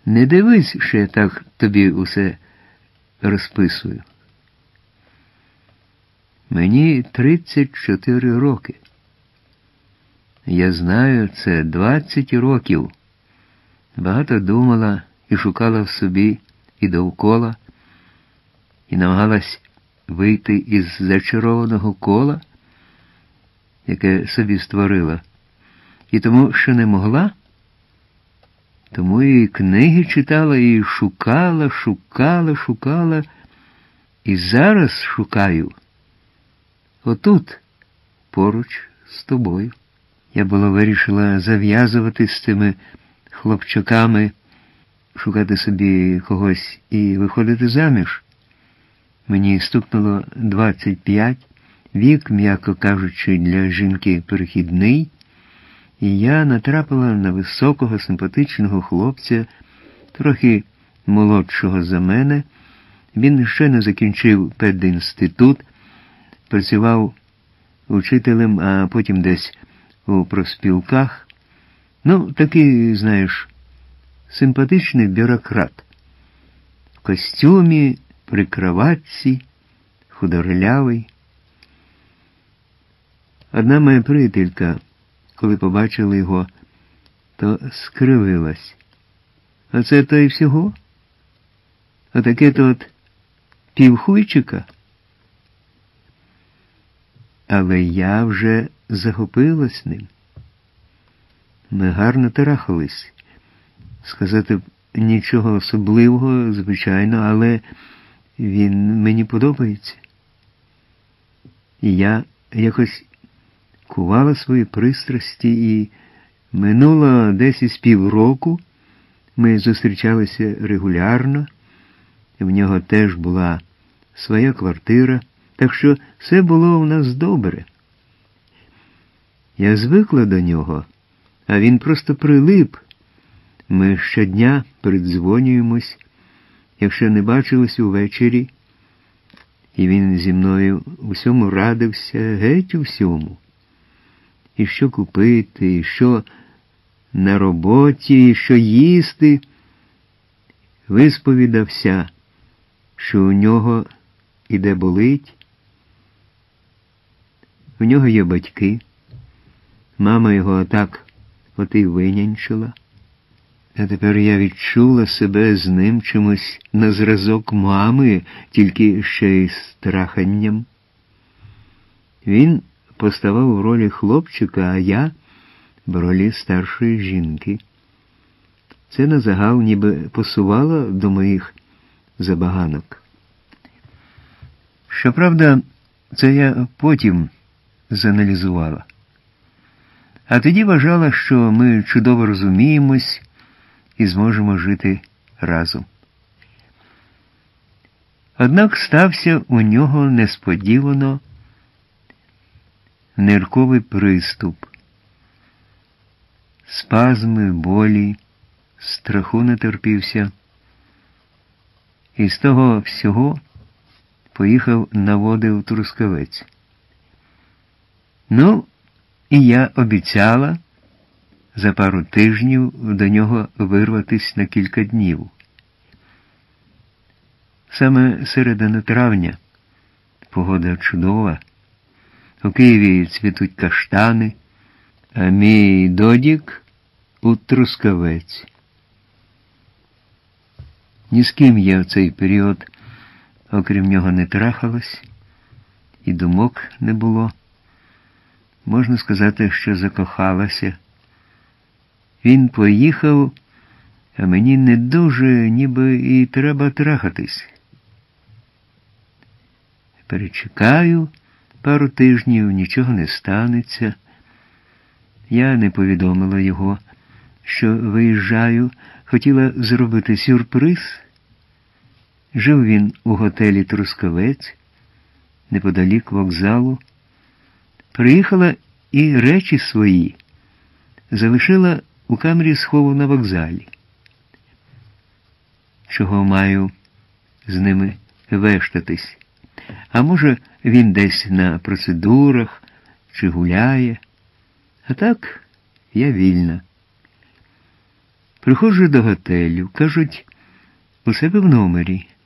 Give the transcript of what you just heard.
Не дивись, що я так тобі усе розписую. Мені 34 роки. Я знаю, це 20 років. Багато думала і шукала в собі і довкола, і намагалась вийти із зачарованого кола, яке собі створила. І тому, що не могла, тому і книги читала, і шукала, і зараз шукаю. Отут, поруч з тобою. Я було вирішила зав'язувати з цими хлопчаками, шукати собі когось і виходити заміж. Мені стукнуло 25, вік, м'яко кажучи, для жінки перехідний, і я натрапила на високого, симпатичного хлопця, трохи молодшого за мене. Він ще не закінчив педінститут, працював учителем, а потім десь у профспілках. Ну, такий, знаєш, симпатичний бюрократ. В костюмі, при краватці, худорлявий. Одна моя приятелька, коли побачила його, то скривилась. А це то й всього? Отаке-то от півхуйчика? Але я вже захопилась ним. Ми гарно тарахались. Сказати б, нічого особливого, звичайно, але він мені подобається. І я якось кувала свої пристрасті, і минуло десь із півроку. Ми зустрічалися регулярно, в нього теж була своя квартира, так що все було у нас добре. Я звикла до нього, а він просто прилип. Ми щодня передзвонюємось, якщо не бачились увечері, і він зі мною усьому радився, геть усьому. І що купити, і що на роботі, і що їсти. Висповідався, що у нього іде болить. У нього є батьки. Мама його отак от і винянчила. А тепер я відчула себе з ним чимось на зразок мами, тільки ще й страханням. Він поставав у ролі хлопчика, а я в ролі старшої жінки. Це на загал ніби пасувало до моїх забаганок. Щоправда, це я потім зааналізувала. А тоді вважала, що ми чудово розуміємось і зможемо жити разом. Однак стався у нього несподівано нирковий приступ. Спазми, болі, страху не терпівся. І з того всього поїхав на води в Трускавець. Ну, і я обіцяла за пару тижнів до нього вирватись на кілька днів. Саме середина травня, погода чудова, у Києві цвітуть каштани, а мій Додік у Трускавець. Ні з ким я в цей період, окрім нього, не трахалась, і думок не було. Можна сказати, що закохалася. Він поїхав, а мені не дуже, ніби і треба трахатись. Перечекаю пару тижнів, нічого не станеться. Я не повідомила його, що виїжджаю, хотіла зробити сюрприз. Жив він у готелі «Трускавець», неподалік вокзалу. Приїхала і речі свої залишила у камері схову на вокзалі. Чого маю з ними вештатись? А може, він десь на процедурах чи гуляє? А так, я вільна. Приходжу до готелю, кажуть, у себе в номері.